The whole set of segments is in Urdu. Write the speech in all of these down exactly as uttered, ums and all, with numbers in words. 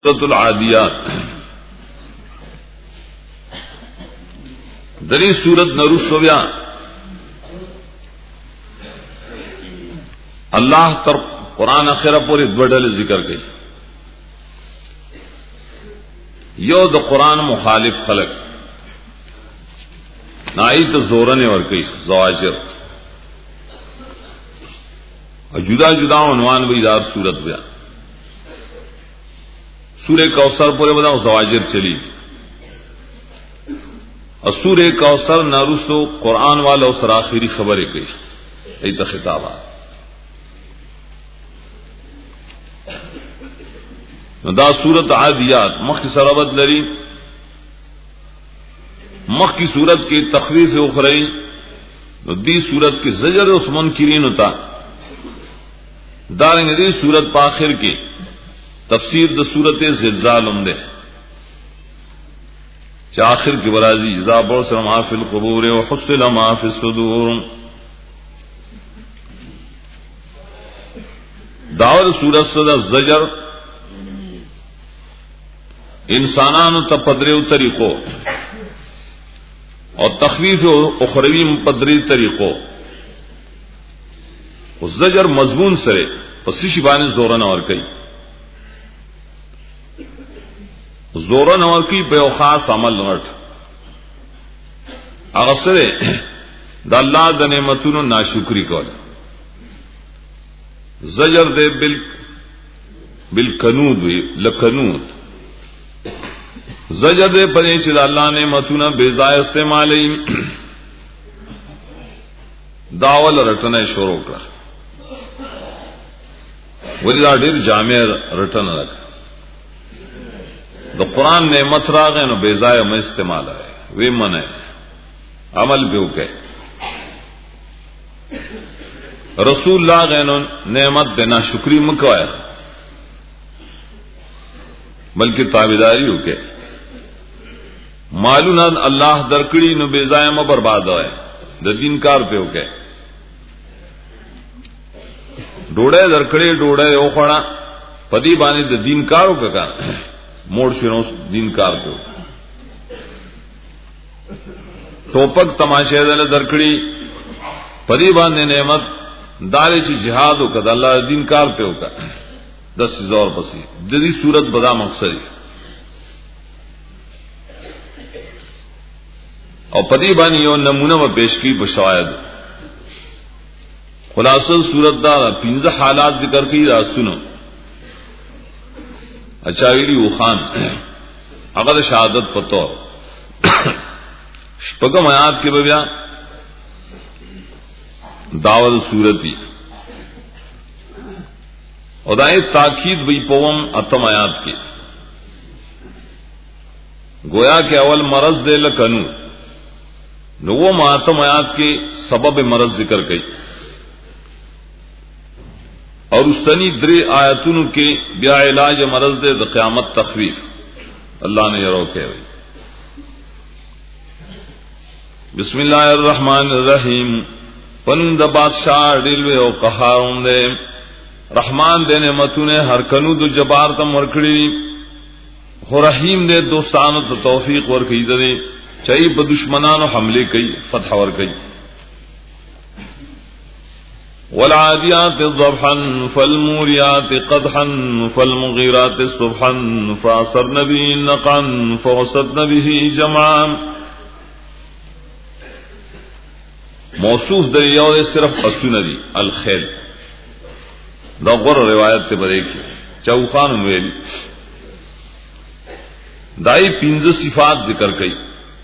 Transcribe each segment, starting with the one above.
سورۃ العادیات دری سورت نرسو بیا اللہ تر قرآن اخیرہ پوری دوڑل ذکر گئی. یو د قرآن مخالف خلق نائی تو زورن اور کئی زواجر اور جدا جدا عنوان بھی دار سورت بیا سورہ کوثر پورے بتا زواجر چلی اور سورہ کوثر نارسو قرآن والا اس آخری خبر ہے گئی ای تو خطابات دا سورت عادیات مخ کی سرابت لری مخ کی صورت کی تخویف اخرئی دی صورت کی زجر اس منکرین ہوتا دارنگ دی صورت پاخر کی تفسیر د صورت زلزال عمدے آخر کی برازی اذا بعثر ما فی القبور وحصل ما فی الصدور. داور صورت صدا زجر انسانان تپدریو طریقوں اور تخویف اخروی پدری طریقوں زجر مضمون سرے پسیشی بانے زورن اور کئی زورن اور کی بے خاص عمل نٹ اغسرے دا اللہ دا نعمتون ناشکری کو زجر دے بال بالکنود لکنود زجر دے پدے چھ اللہ نے متونا بیزائے استعمالی داول رٹنے شروع کر ولی دا دیر جامع رٹن رکھ دا قرآن نعمت راغے نو بیزائے میں استعمال آئے وی من ہے عمل بھی ہوکے رسول اللہ غے نو نعمت دینا شکری مکوائے بلکہ تابداری ہوکے معلوم اللہ درکڑی نو بیزائے میں برباد ہوئے دا دین کار پہ ہو گئے ڈوڑے درکڑی ڈوڑے او کھڑا پدی بانی دا دین کارو کا کار موڑ شنو دین کار پہ ہو ٹوپک تماشے دل درکڑی پدی بانی نعمت دارے چی جہاد ہو کا اللہ دین کار پہ ہو کا دس زور پسی جدی صورت بدا مقصدی اور پدی بانی یو نمونہ و پیش کی بشواید خلاصہ صورت دا پینزہ حالات ذکر کی دا سنو اچاویلی و خان اگر شہادت پتور شپگم آیات کے ببیا دعوت صورتی اور دائیں تاکید بی پوم اتم آیات کی گویا کہ اول مرض دے لکنو نو وہ ماتم آیات کے سبب مرض ذکر گئی اور استنی درے آیتون کے بیا علاج مرض دے دا قیامت تخویف اللہ نے یہ روکے ہوئی. بسم اللہ الرحمن الرحیم پنند بادشاہ ڈلوے او قہارون دے رحمان دے نعمتوں نے ہر کنو دو جبار تم ورکڑی ہو رحیم دے دوستانو تو توفیق ورکی دے چاہیے بدشمنانو حملے کئی فتح ور کئی. والعادیات ضبحا فالموریات قدحا فالمغیرات صبحا فاثرن به نقعا فوسطن به جمعا. موصوف دے یو صرف پستون دی الخیل دا غور روایت تے برے کی چوخان ویلی دائی پینز صفات ذکر کئی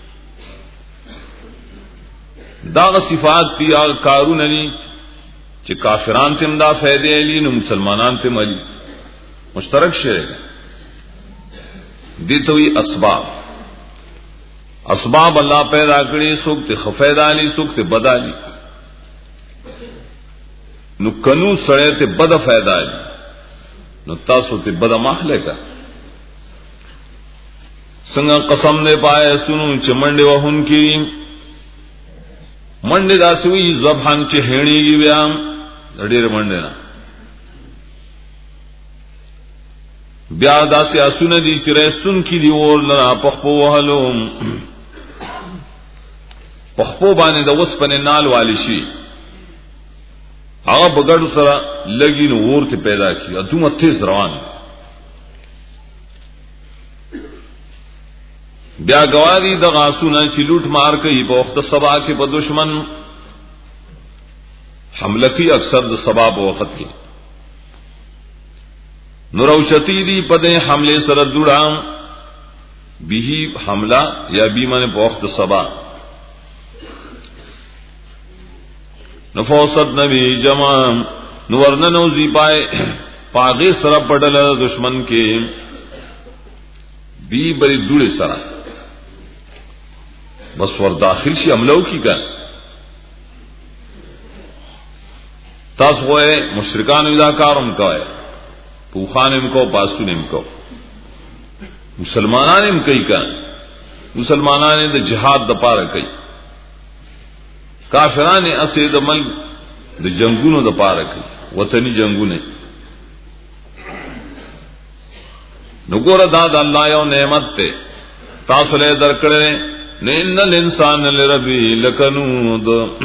داغ صفات تی آغا کارون علی چی کافران تیم دا فیدے علی نو مسلمانان تیم علی مشترک شرے دیتوی اسباب اسباب اللہ پیدا کری سوکتے خفید علی سوکتے بد علی نو کنو سڑے تے بد فیدا علی نو تاسو تے بد ماخلے کا سنگا قسم دے پائے سنو چمنڈے وہن کی منڈے داسوی زبحان چی ہینی گی بیام ڈیر منڈے نا بیا داسې اسونه دي چې رستون کې دی اور لرا پخپو وهلو پخپو باندې د وسپنه نال والی شي هغه بغړ سره لګي نو ورته پیدا کی اتومه تیز روان بیا گواری د غاسونه چې لوټ مار کوي په وخت سبا کې په دشمن حمله کوي اکثر د سبا په وخت کې نوروچتی دی په دې حمله سره جوړام به حمله یا بی معنی په وخت سبا نفوست نبی جمع نورن نوزی پائے پاغی سره پټل دشمن کې بی بری دوڑے سره بس ور داخل شي عملو کی کا تاسو وې مشرکان اذا کارم کوي پوخانم کو پاسونم کو مسلمانانم کوي کا مسلمانان د جهاد د پاره کوي کافران اسید مل د جنگونو د پاره کوي وطني جنگونه نګور دا د الله یو نعمت ته تاسو له درکړې ان الانسان لربی لکنود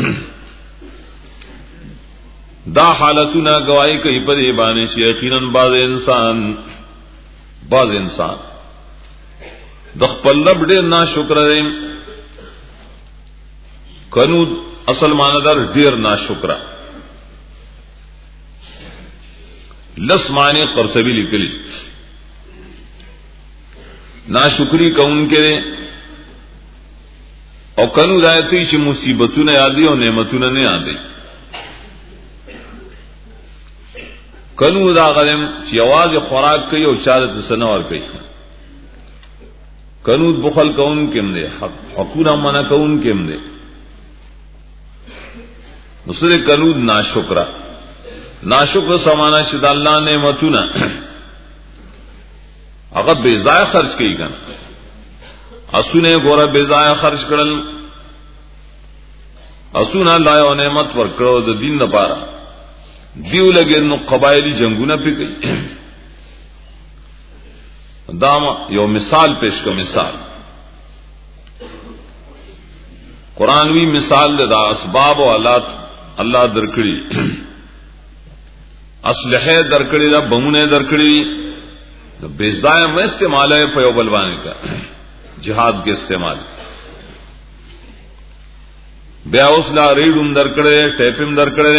دا حالتنا گواہی کوي په دې باندې چې یقینا بعض انسان بعض انسان د خپل رب ډېر ناشکر دی کنود اصل معنی در ډېر ناشکر لس معنی قرطبی لیکلی ناشکری کوونکې او کنو دایته چې مصیبتونه یادي او نعمتونه نه یادي کنو دا غلم چې आवाज خوراک کوي او چاله تسنور کوي کنو بخل کون کېم دي حقونه منع کون کېم دي نصره کنو ناشکر ناشکر سمانا شد الله نعمتونه هغه بے ځای خرج کوي کنه اسونه ګوره بے ځای خرج کړل اسونه الله یو نعمت ورکړو د دین لپاره دیو لګي نو قبایلی جنگونه پکې دا یو مثال پیش کو مثال قران وی مثال د اسباب او آلات الله درکړي اصلحه درکړي دا بمونه درکړي د بے ځای مې استعماله په یو بل باندې کا جہاد کے استعمال بیا اوس لا ریډوم درکړې ټیپم درکړې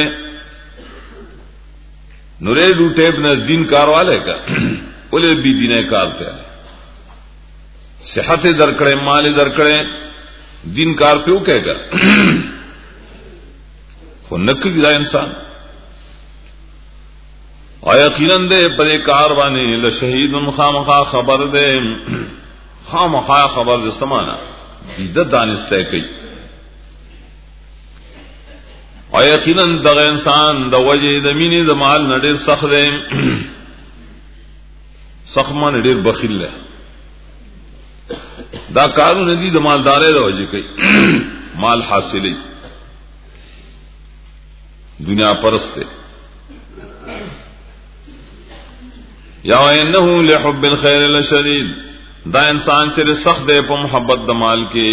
نو ریډو ټیپ نه دین کارواله کا ولې بي دینه کار ته صحت درکړې مال درکړې دین کار پیو کېګا خو نکړي دا انسان او یقینا دې پر کار باندې له شهید خامخا خبر دې خامخا خبر دې سمانا دې دانسته کوي او یقینا دغه انسان د وجه د مینې د مال نډیر سخت دی سخمان ډیر بخیل دی دا کارونه دي د مالدارۍ د وجه کوي مال حاصلې دنیا پرسته یا انه لحب الخير لشدید دا انسان چې سخت دی په محبت د مال کې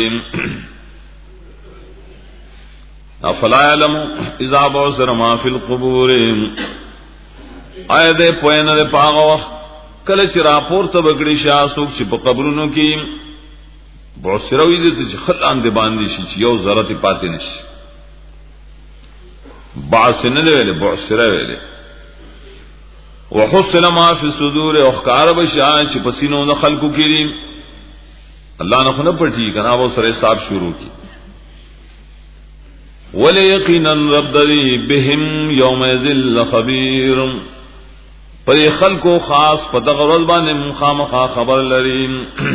افلا يعلم اذا بعثر ما في القبور اې دې پوینه په هغه وخت کله چې راپور ته بغړي شاسوک چې په قبرونو کې بعثر وي دې خلان دې باندې شي چې یو ذره پاتې نشي بعث نه ویلې بعثر ویلې وحصل ما في الصدور اخکار بشان چې پسینو د خلقو کې الله نه خو نه پټي کنه او سره حساب شروع کی وليقينا رب ذي بهم يوم ذل خبير پر خلقو خاص په دغه ورځ باندې مخامخه خبر لري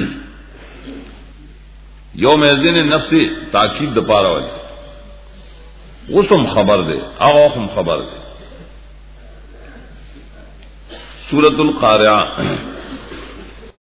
یوم ذل نفس تاکید د پاره وایي وسم خبر ده هغه هم خبر ده سورۃ القارعہ